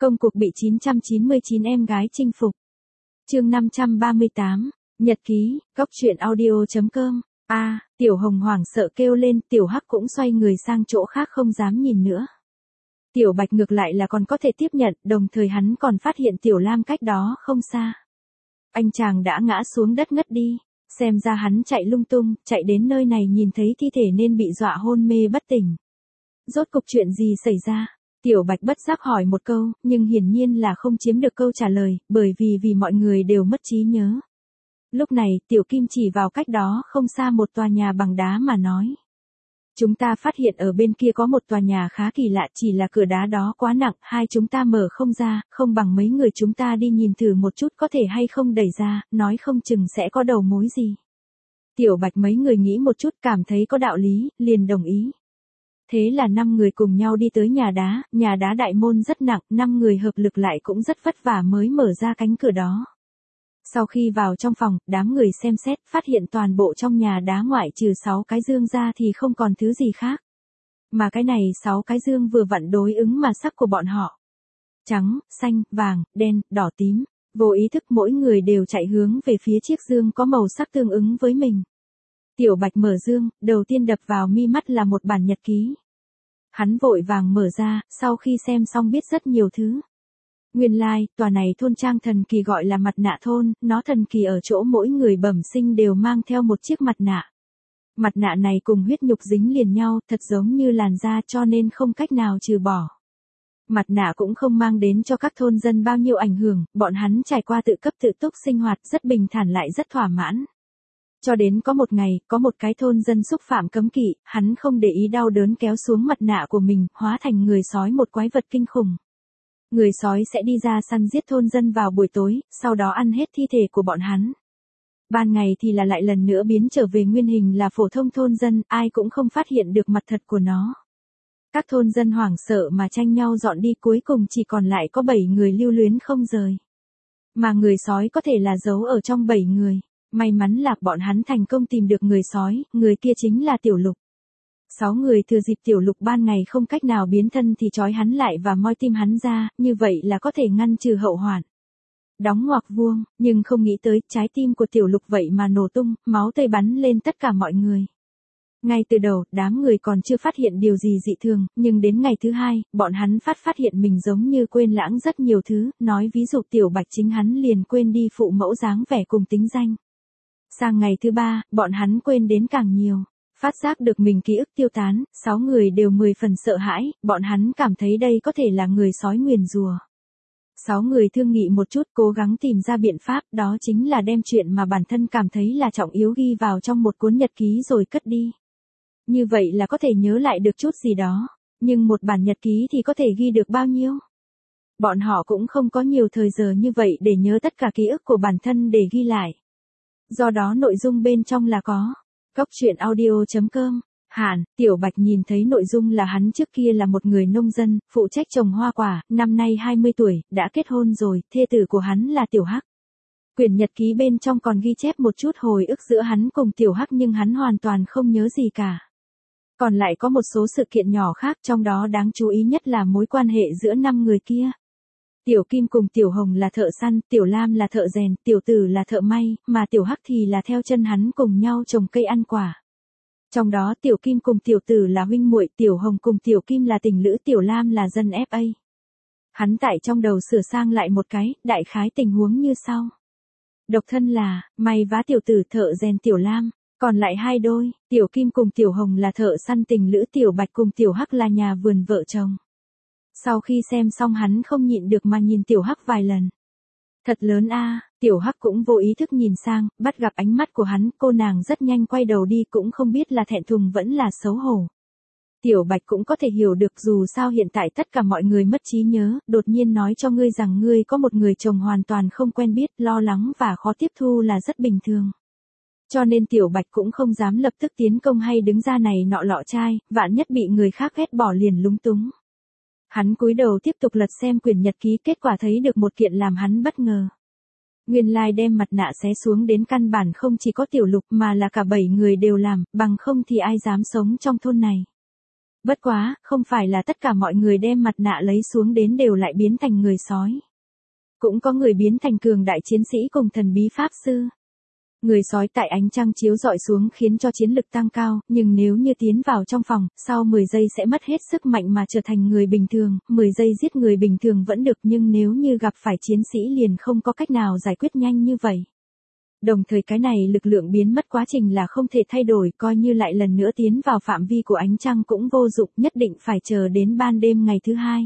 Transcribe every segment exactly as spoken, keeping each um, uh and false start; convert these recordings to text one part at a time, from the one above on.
Công cuộc bị chín trăm chín mươi chín em gái chinh phục. Chương năm trăm ba mươi tám, Nhật ký, góc truyện audio chấm com. A, à, Tiểu Hồng hoảng sợ kêu lên, Tiểu Hắc cũng xoay người sang chỗ khác không dám nhìn nữa. Tiểu Bạch ngược lại là còn có thể tiếp nhận, đồng thời hắn còn phát hiện Tiểu Lam cách đó không xa. Anh chàng đã ngã xuống đất ngất đi, xem ra hắn chạy lung tung, chạy đến nơi này nhìn thấy thi thể nên bị dọa hôn mê bất tỉnh. Rốt cục chuyện gì xảy ra? Tiểu Bạch bất giác hỏi một câu, nhưng hiển nhiên là không chiếm được câu trả lời, bởi vì vì mọi người đều mất trí nhớ. Lúc này, Tiểu Kim chỉ vào cách đó không xa một tòa nhà bằng đá mà nói. Chúng ta phát hiện ở bên kia có một tòa nhà khá kỳ lạ, chỉ là cửa đá đó quá nặng, hai chúng ta mở không ra, không bằng mấy người chúng ta đi nhìn thử một chút có thể hay không đẩy ra, nói không chừng sẽ có đầu mối gì. Tiểu Bạch mấy người nghĩ một chút cảm thấy có đạo lý, liền đồng ý. Thế là năm người cùng nhau đi tới nhà đá, nhà đá đại môn rất nặng, năm người hợp lực lại cũng rất vất vả mới mở ra cánh cửa đó. Sau khi vào trong phòng, đám người xem xét, phát hiện toàn bộ trong nhà đá ngoại trừ sáu cái dương ra thì không còn thứ gì khác. Mà cái này sáu cái dương vừa vặn đối ứng màu sắc của bọn họ. Trắng, xanh, vàng, đen, đỏ tím. Vô ý thức mỗi người đều chạy hướng về phía chiếc dương có màu sắc tương ứng với mình. Tiểu Bạch mở dương, đầu tiên đập vào mi mắt là một bản nhật ký. Hắn vội vàng mở ra, sau khi xem xong biết rất nhiều thứ. Nguyên lai, like, tòa này thôn trang thần kỳ gọi là mặt nạ thôn, nó thần kỳ ở chỗ mỗi người bẩm sinh đều mang theo một chiếc mặt nạ. Mặt nạ này cùng huyết nhục dính liền nhau, thật giống như làn da cho nên không cách nào trừ bỏ. Mặt nạ cũng không mang đến cho các thôn dân bao nhiêu ảnh hưởng, bọn hắn trải qua tự cấp tự túc sinh hoạt rất bình thản lại rất thỏa mãn. Cho đến có một ngày, có một cái thôn dân xúc phạm cấm kỵ, hắn không để ý đau đớn kéo xuống mặt nạ của mình, hóa thành người sói một quái vật kinh khủng. Người sói sẽ đi ra săn giết thôn dân vào buổi tối, sau đó ăn hết thi thể của bọn hắn. Ban ngày thì là lại lần nữa biến trở về nguyên hình là phổ thông thôn dân, ai cũng không phát hiện được mặt thật của nó. Các thôn dân hoảng sợ mà tranh nhau dọn đi, cuối cùng chỉ còn lại có bảy người lưu luyến không rời. Mà người sói có thể là giấu ở trong bảy người. May mắn là bọn hắn thành công tìm được người sói, người kia chính là Tiểu Lục. Sáu người thừa dịp Tiểu Lục ban ngày không cách nào biến thân thì trói hắn lại và moi tim hắn ra, như vậy là có thể ngăn trừ hậu hoạn. Đóng ngoặc vuông, nhưng không nghĩ tới trái tim của Tiểu Lục vậy mà nổ tung, máu tươi bắn lên tất cả mọi người. Ngay từ đầu, đám người còn chưa phát hiện điều gì dị thường, nhưng đến ngày thứ hai, bọn hắn phát phát hiện mình giống như quên lãng rất nhiều thứ, nói ví dụ Tiểu Bạch chính hắn liền quên đi phụ mẫu dáng vẻ cùng tính danh. Sang ngày thứ ba, bọn hắn quên đến càng nhiều. Phát giác được mình ký ức tiêu tán, sáu người đều mười phần sợ hãi, bọn hắn cảm thấy đây có thể là người sói nguyền rùa. Sáu người thương nghị một chút cố gắng tìm ra biện pháp, đó chính là đem chuyện mà bản thân cảm thấy là trọng yếu ghi vào trong một cuốn nhật ký rồi cất đi. Như vậy là có thể nhớ lại được chút gì đó, nhưng một bản nhật ký thì có thể ghi được bao nhiêu? Bọn họ cũng không có nhiều thời giờ như vậy để nhớ tất cả ký ức của bản thân để ghi lại. Do đó nội dung bên trong là có. Góc truyện audio chấm com. Hàn, Tiểu Bạch nhìn thấy nội dung là hắn trước kia là một người nông dân, phụ trách trồng hoa quả, năm nay hai mươi tuổi, đã kết hôn rồi, thê tử của hắn là Tiểu Hắc. Quyển nhật ký bên trong còn ghi chép một chút hồi ức giữa hắn cùng Tiểu Hắc nhưng hắn hoàn toàn không nhớ gì cả. Còn lại có một số sự kiện nhỏ khác, trong đó đáng chú ý nhất là mối quan hệ giữa năm người kia. Tiểu Kim cùng Tiểu Hồng là thợ săn, Tiểu Lam là thợ rèn, Tiểu Tử là thợ may, mà Tiểu Hắc thì là theo chân hắn cùng nhau trồng cây ăn quả. Trong đó Tiểu Kim cùng Tiểu Tử là huynh muội, Tiểu Hồng cùng Tiểu Kim là tình lữ, Tiểu Lam là dân ép a. Hắn tại trong đầu sửa sang lại một cái, đại khái tình huống như sau. Độc thân là, may vá Tiểu Tử, thợ rèn Tiểu Lam, còn lại hai đôi, Tiểu Kim cùng Tiểu Hồng là thợ săn, tình lữ, Tiểu Bạch cùng Tiểu Hắc là nhà vườn vợ chồng. Sau khi xem xong hắn không nhịn được mà nhìn Tiểu Hắc vài lần. Thật lớn a, à, Tiểu Hắc cũng vô ý thức nhìn sang, bắt gặp ánh mắt của hắn, cô nàng rất nhanh quay đầu đi cũng không biết là thẹn thùng vẫn là xấu hổ. Tiểu Bạch cũng có thể hiểu được dù sao hiện tại tất cả mọi người mất trí nhớ, đột nhiên nói cho ngươi rằng ngươi có một người chồng hoàn toàn không quen biết, lo lắng và khó tiếp thu là rất bình thường. Cho nên Tiểu Bạch cũng không dám lập tức tiến công hay đứng ra này nọ lọ chai, vạn nhất bị người khác ghét bỏ liền lúng túng. Hắn cúi đầu tiếp tục lật xem quyển nhật ký, kết quả thấy được một kiện làm hắn bất ngờ. Nguyên lai like đem mặt nạ xé xuống đến căn bản không chỉ có Tiểu Lục mà là cả bảy người đều làm, bằng không thì ai dám sống trong thôn này. Bất quá, không phải là tất cả mọi người đem mặt nạ lấy xuống đến đều lại biến thành người sói. Cũng có người biến thành cường đại chiến sĩ cùng thần bí pháp sư. Người sói tại ánh trăng chiếu rọi xuống khiến cho chiến lực tăng cao, nhưng nếu như tiến vào trong phòng, sau mười giây sẽ mất hết sức mạnh mà trở thành người bình thường, mười giây giết người bình thường vẫn được nhưng nếu như gặp phải chiến sĩ liền không có cách nào giải quyết nhanh như vậy. Đồng thời cái này lực lượng biến mất quá trình là không thể thay đổi, coi như lại lần nữa tiến vào phạm vi của ánh trăng cũng vô dụng, nhất định phải chờ đến ban đêm ngày thứ hai.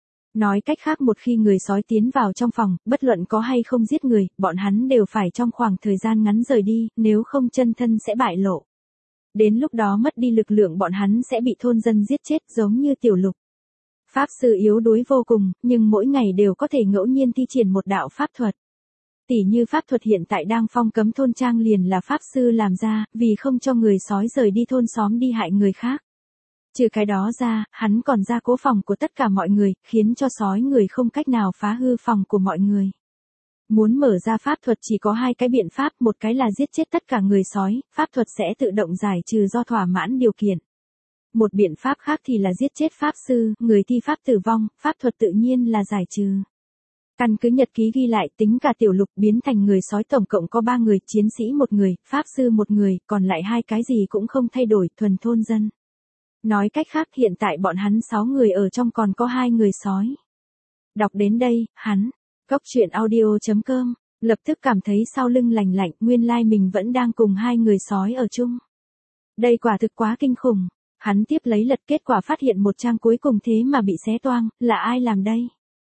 Nói cách khác một khi người sói tiến vào trong phòng, bất luận có hay không giết người, bọn hắn đều phải trong khoảng thời gian ngắn rời đi, nếu không chân thân sẽ bại lộ. Đến lúc đó mất đi lực lượng bọn hắn sẽ bị thôn dân giết chết giống như Tiểu Lục. Pháp sư yếu đuối vô cùng, nhưng mỗi ngày đều có thể ngẫu nhiên thi triển một đạo pháp thuật. Tỷ như pháp thuật hiện tại đang phong cấm thôn trang liền là pháp sư làm ra, vì không cho người sói rời đi thôn xóm đi hại người khác. Trừ cái đó ra, hắn còn ra cố phòng của tất cả mọi người, khiến cho sói người không cách nào phá hư phòng của mọi người. Muốn mở ra pháp thuật chỉ có hai cái biện pháp, một cái là giết chết tất cả người sói, pháp thuật sẽ tự động giải trừ do thỏa mãn điều kiện. Một biện pháp khác thì là giết chết pháp sư, người thi pháp tử vong, pháp thuật tự nhiên là giải trừ. Căn cứ nhật ký ghi lại tính cả Tiểu Lục biến thành người sói tổng cộng có ba người, chiến sĩ một người, pháp sư một người, còn lại hai cái gì cũng không thay đổi, thuần thôn dân. Nói cách khác hiện tại bọn hắn sáu người ở trong còn có hai người sói. Đọc đến đây, hắn, Cốc Truyện Audio chấm com, lập tức cảm thấy sau lưng lành lạnh, nguyên lai mình vẫn đang cùng hai người sói ở chung. Đây quả thực quá kinh khủng. Hắn tiếp lấy lật kết quả phát hiện một trang cuối cùng thế mà bị xé toang, là ai làm đây?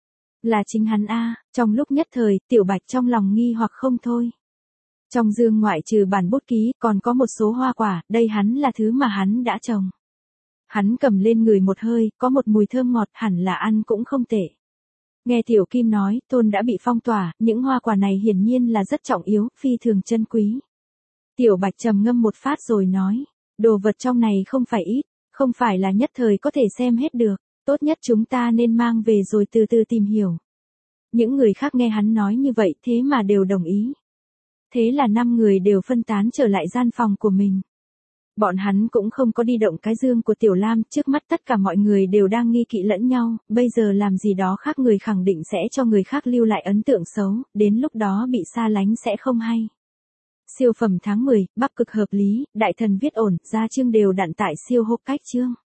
Là chính hắn a. Trong lúc nhất thời, Tiểu Bạch trong lòng nghi hoặc không thôi. Trong dương ngoại trừ bản bút ký, còn có một số hoa quả, đây hắn là thứ mà hắn đã trồng. Hắn cầm lên người một hơi, có một mùi thơm ngọt, hẳn là ăn cũng không tệ. Nghe Tiểu Kim nói, thôn đã bị phong tỏa, những hoa quả này hiển nhiên là rất trọng yếu, phi thường chân quý. Tiểu Bạch trầm ngâm một phát rồi nói, đồ vật trong này không phải ít, không phải là nhất thời có thể xem hết được, tốt nhất chúng ta nên mang về rồi từ từ tìm hiểu. Những người khác nghe hắn nói như vậy thế mà đều đồng ý. Thế là năm người đều phân tán trở lại gian phòng của mình. Bọn hắn cũng không có đi động cái dương của Tiểu Lam, trước mắt tất cả mọi người đều đang nghi kỵ lẫn nhau, bây giờ làm gì đó khác người khẳng định sẽ cho người khác lưu lại ấn tượng xấu, đến lúc đó bị xa lánh sẽ không hay. Siêu phẩm tháng mười, Bắc Cực hợp lý, đại thần viết ổn, gia chương đều đặn tại siêu hộp cách chương.